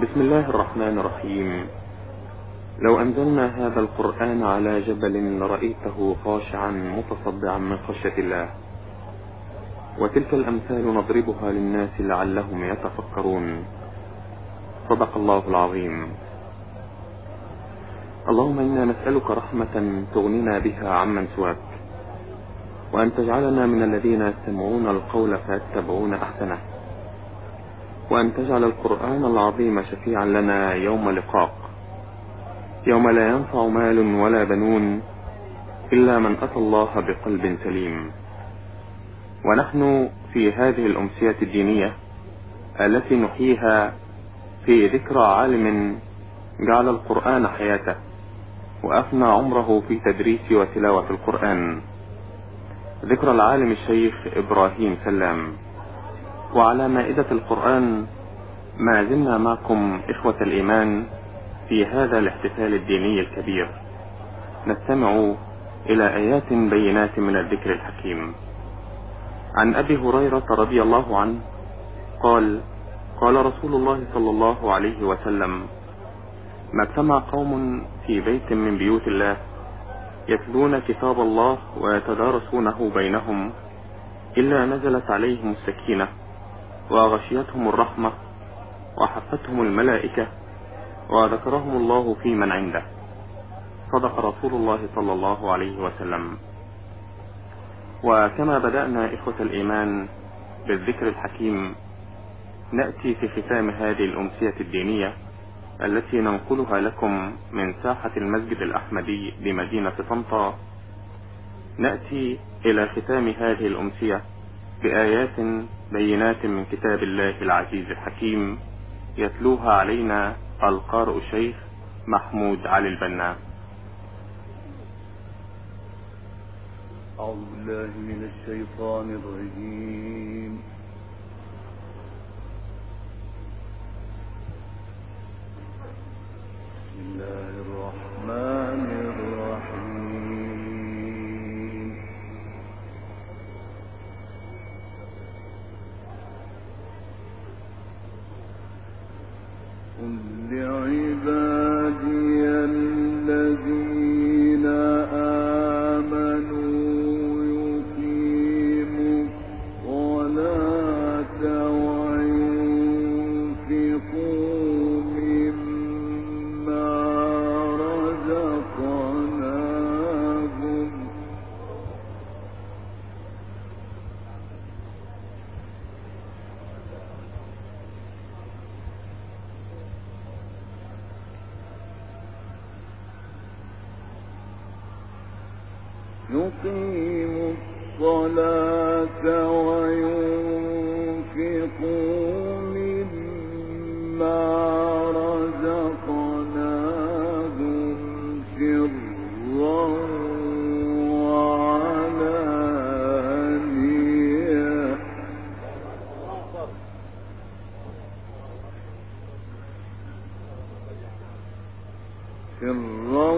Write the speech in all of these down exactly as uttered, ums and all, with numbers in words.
بسم الله الرحمن الرحيم. لو أنزلنا هذا القرآن على جبل لرأيته خاشعا متصدعا من خشية الله. وتلك الأمثال نضربها للناس لعلهم يتفكرون. صدق الله العظيم. اللهم إنا نسألك رحمة تغنينا بها عمن سواك، وأن تجعلنا من الذين يستمعون القول فيتبعون أحسنه، وأن تجعل القرآن العظيم شفيعا لنا يوم لقاك، يوم لا ينفع مال ولا بنون إلا من أتى الله بقلب سليم. ونحن في هذه الأمسية الدينية التي نحييها في ذكرى عالم جعل القرآن حياته وأفنى عمره في تدريس وتلاوة القرآن، ذكرى العالم الشيخ إبراهيم سلام. وعلى مائدة القرآن ما زلنا معكم إخوة الإيمان في هذا الاحتفال الديني الكبير، نستمع إلى آيات بينات من الذكر الحكيم. عن أبي هريرة رضي الله عنه قال: قال رسول الله صلى الله عليه وسلم: ما اجتمع قوم في بيت من بيوت الله يتلون كتاب الله ويتدارسونه بينهم إلا نزلت عليهم السكينة وغشيتهم الرحمة وحفتهم الملائكة وذكرهم الله في من عنده. صدق رسول الله صلى الله عليه وسلم. وكما بدأنا إخوة الإيمان بالذكر الحكيم، نأتي في ختام هذه الأمسية الدينية التي ننقلها لكم من ساحة المسجد الأحمدي بمدينة طنطا، نأتي إلى ختام هذه الأمسية بآيات بينات من كتاب الله العزيز الحكيم يتلوها علينا القارئ الشيخ محمود علي البنا. أعوذ بالله من الشيطان الرجيم. بسم الله الرحمن الرحيم. قل لعبادي الذين آمنوا يقيموا الصلاة وينفقوا مما رزقناهم يقيموا الصلاة وينفقوا مما رزقناهم سرا وعلانية سرا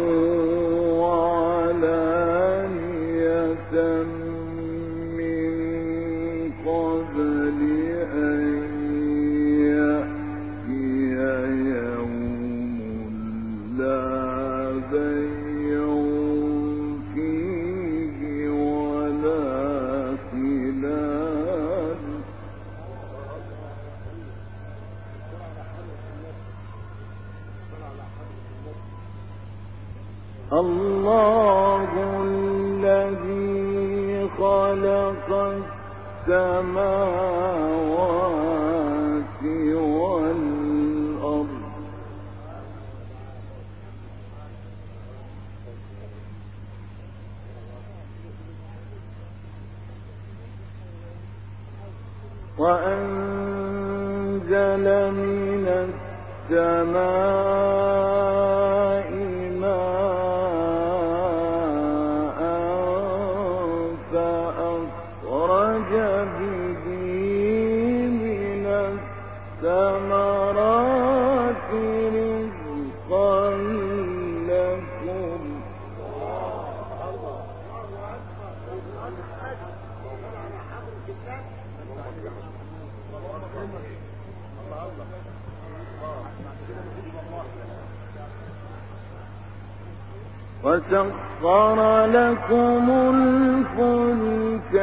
وعلانية من قبل أن يأتي يوم لا بيع فيه ولا خلال. الله الذي خلق السماوات والأرض وأنزل من السماء ماء فأخرج به من الثمرات رزقا لكم. وسخر لكم الفلك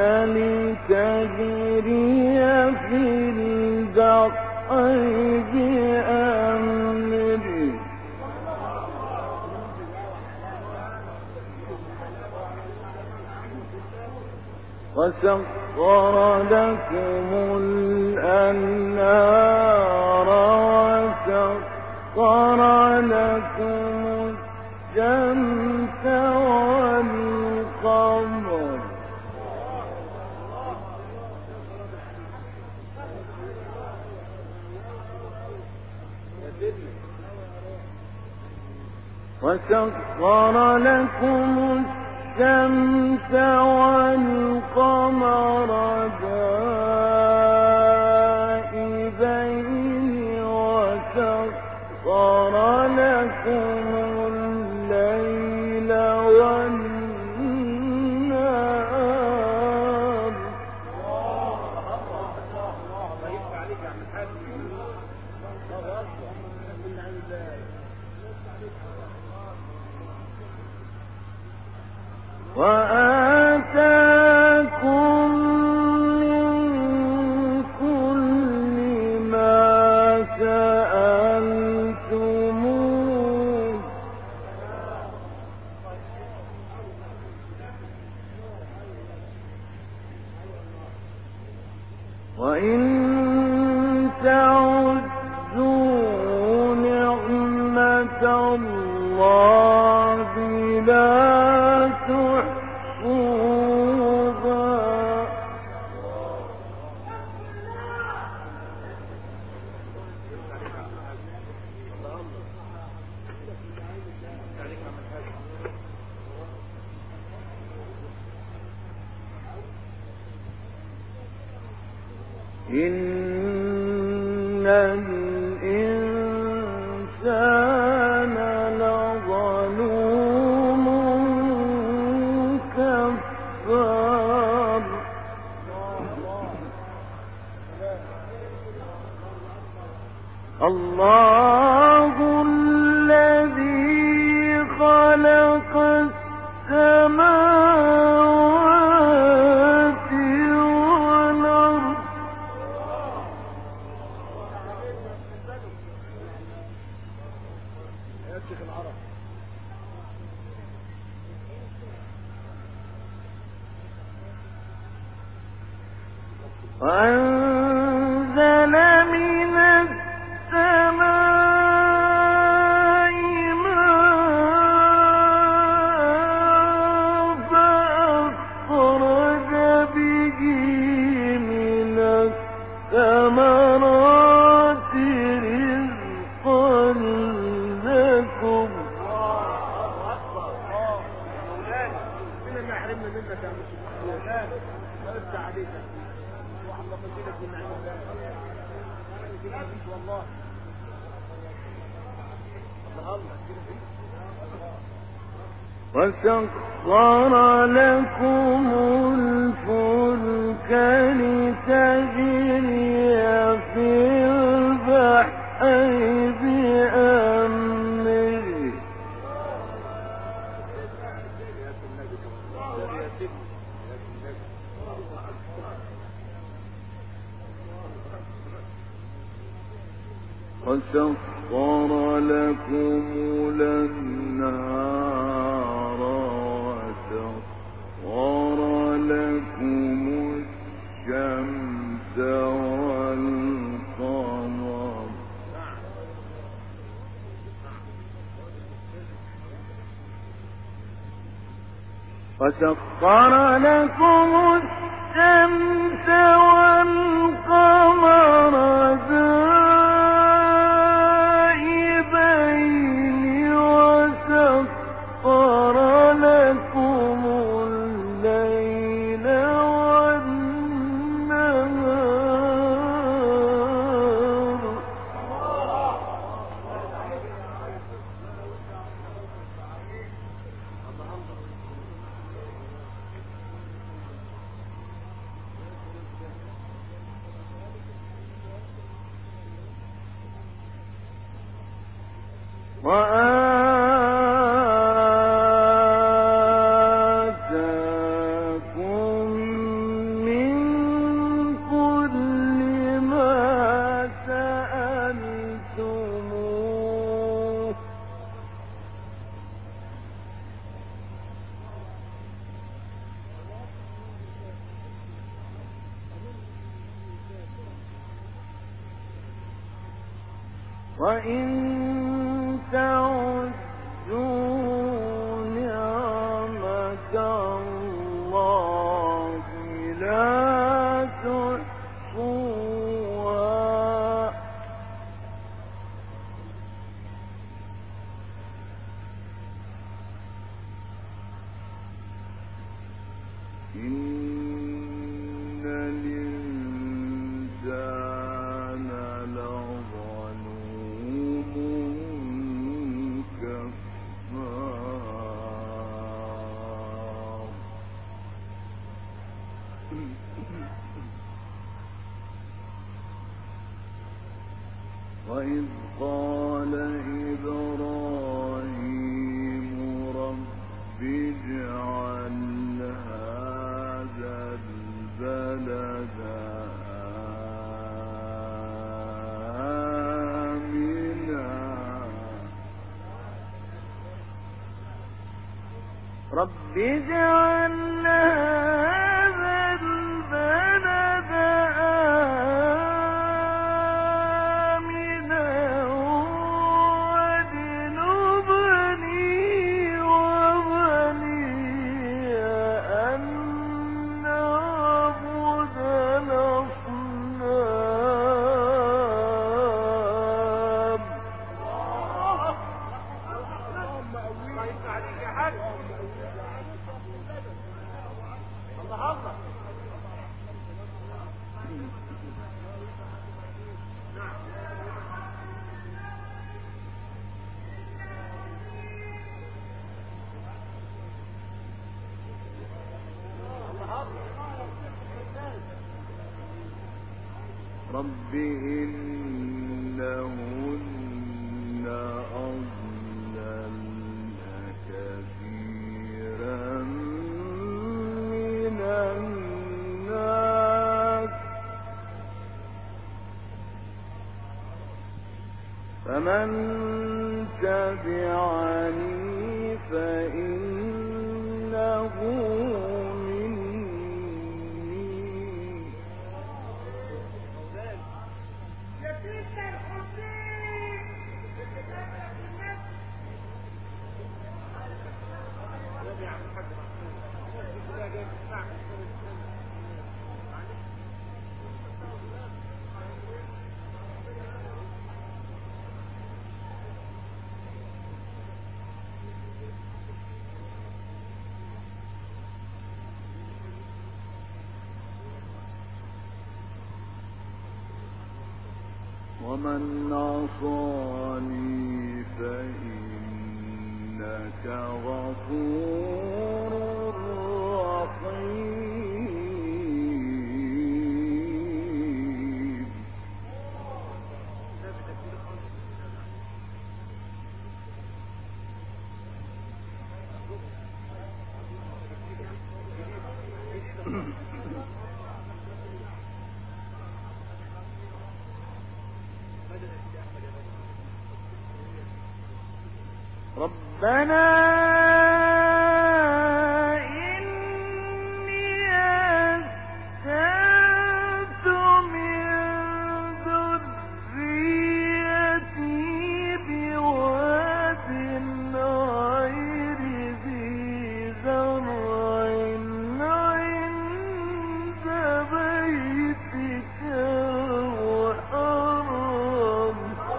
لتجري في البحر بأمره وسخر لكم الأنهار وسخر لكم الشمس والقمر وسخر لكم الشمس والقمر دائبين وسخر لكم الليل والنهار وآتاكم من كل ما سألتموه وإن تعدوا نعمة الله لا تحصوها إن الإنسان لظلوم كفار الله الذي خلق السماوات والأرض وأنزل من السماء ماء فأخرج به من الثمرات رزقا لكم وسخر لكم الفلك لتجري في البحر بأمره وسخر لكم الأنهار وسخر لكم الشمس والقمر وسخر لكم الشمس والقمر دائبين وسخر لكم الليل والنهار وآتاكم وإن تعدوا نعمة الله لا تحصوها إن الإنسان لظلوم كفار وإذ قال إبراهيم رب اجعل هذا البلد آمنا رب اجعل هذا البلد آمنا واجنبني وبني أن نعبد الأصنام رب إنهن أضللن كثيرا من الناس فمن تبعني فإنه مني ومن عصاني فإنك غفور رحيم ربنا إني أسكنت من ذريتي بواد غير ذي زرع عند بيتك المحرم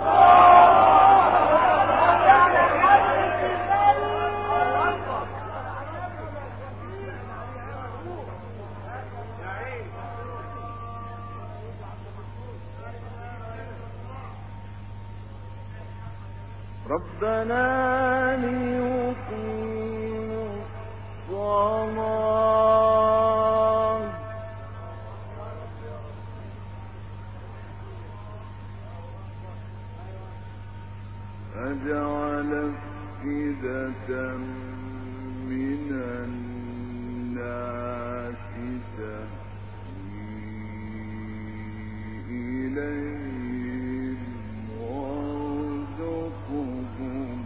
ربنا ليقيموا الصلاة فاجعل أفئدة من الناس تهوي إليهم وارزقهم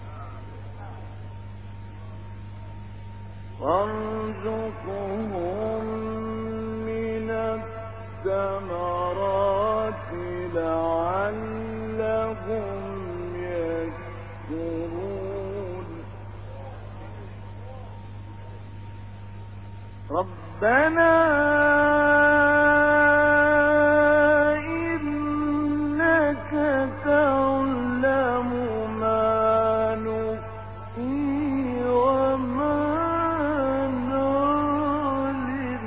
وارزقهم من الثمرات لعلهم ربنا إنك تعلم ما نخفي وما نعلن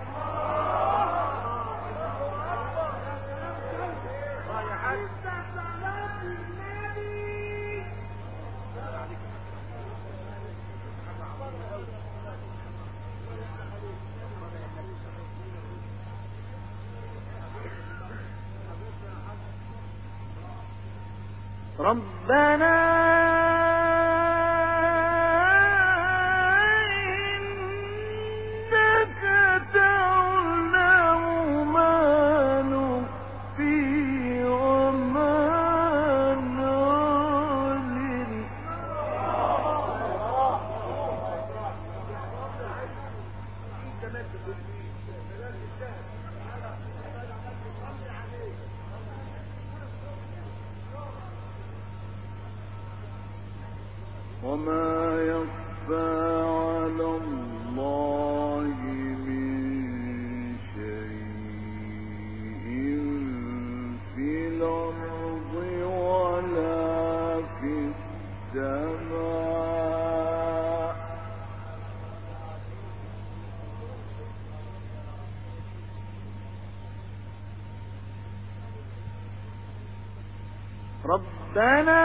ربنا إنك تعلم ما نخفي وما نعلن وما يخفى على الله من شيء في الأرض ولا في السماء ربنا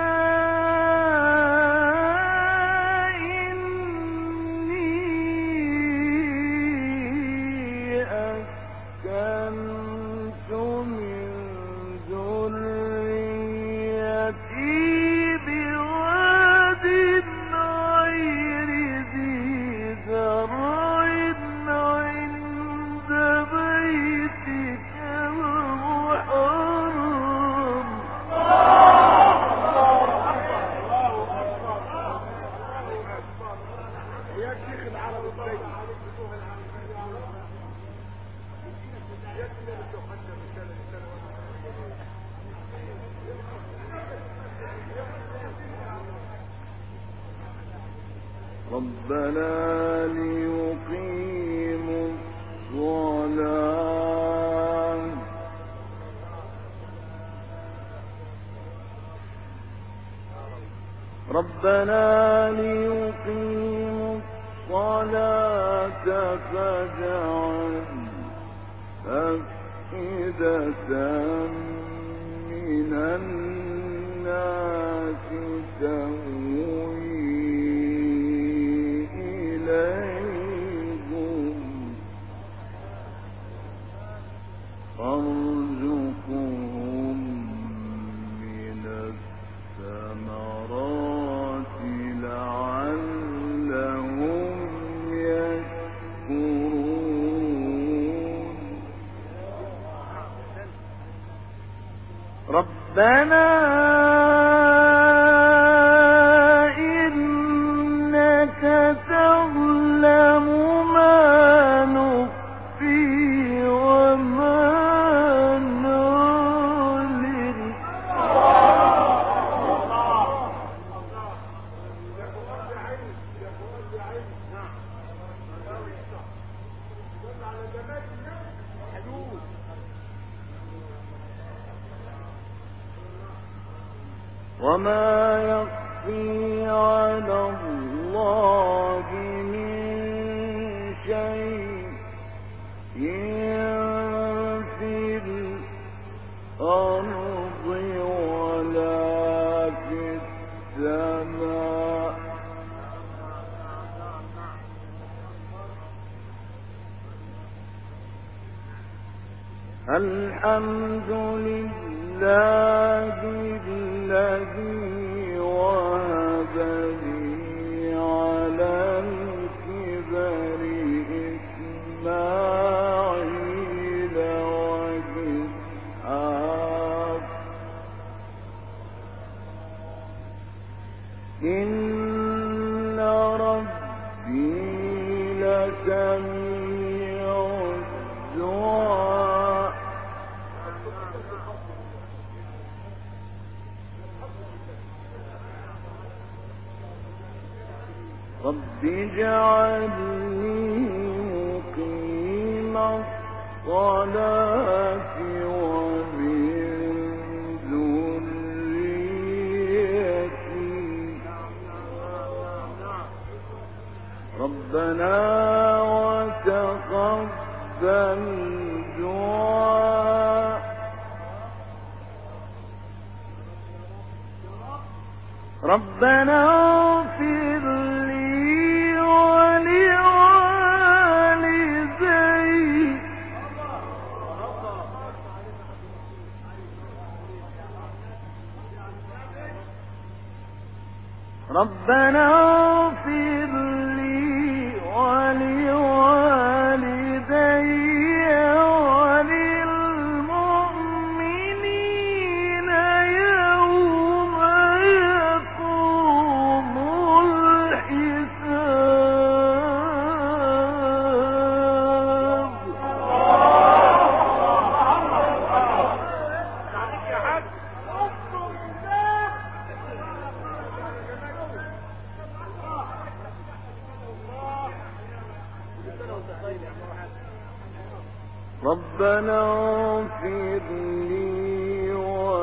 ربنا ليقيموا الصلاة ربنا ليقيموا الصلاة فاجعل أفئدة من الناس تهوي إليهم وارزقهم من الثمرات لعلهم يشكرون ربنا إنك تعلم ما نخفي وما نعلن وما يخفي على الله من شيء في الأرض ولا في السماء الحمد لله الذي وهب لي على الكبر إسماعيل وإسحاق إن ربي لسميع الدعاء رب اجعلني مقيم الصلاة ومن ذريتي ربنا وتقبل دعاء ربنا اغفر لي ولوالدي ربنا اغفر لي ولوالدي وللمؤمنين يوم يقوم الحساب ربنا اغفر لي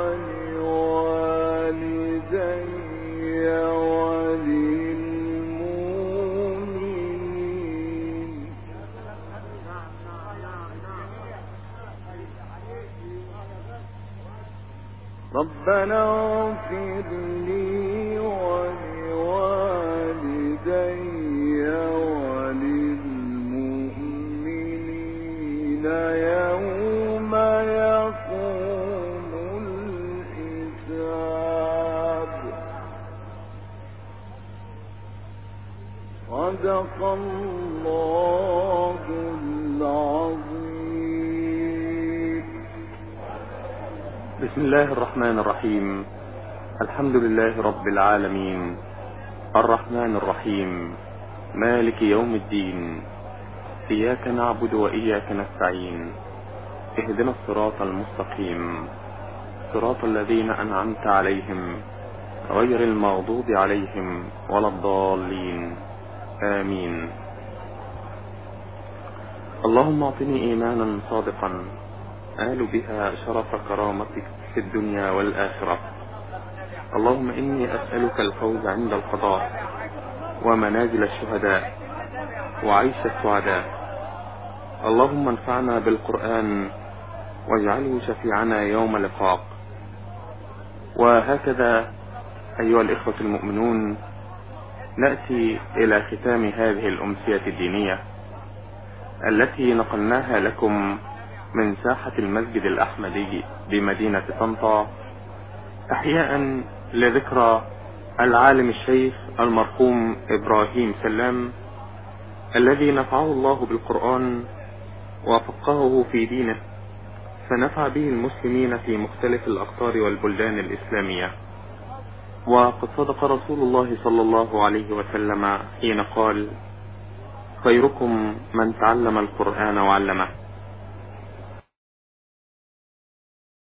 ولوالدي وللمؤمنين ربنا اغفر لي ولوالدي وللمؤمنين يوم يقوم الحساب صدق الله العظيم. بسم الله الرحمن الرحيم. الحمد لله رب العالمين، الرحمن الرحيم، مالك يوم الدين، إياك نعبد وإياك نستعين، اهدنا الصراط المستقيم، صراط الذين أنعمت عليهم غير المغضوب عليهم ولا الضالين، آمين. اللهم اعطني إيمانا صادقا آل بها شرف كرامتك في الدنيا والآخرة. اللهم إني أسألك الفوز عند القضاء ومنازل الشهداء وعيش السعداء. اللهم انفعنا بالقرآن واجعله شفيعنا يوم لقاك. وهكذا أيها الإخوة المؤمنون، نأتي إلى ختام هذه الأمسية الدينية التي نقلناها لكم من ساحة المسجد الأحمدي بمدينة طنطا، أحياء لذكرى العالم الشيخ المرحوم إبراهيم سلام، الذي نفعه الله بالقرآن وفقهه في دينه، فنفع به المسلمين في مختلف الأقطار والبلدان الإسلامية. وقد صدق رسول الله صلى الله عليه وسلم حين قال: خيركم من تعلم القرآن وعلمه.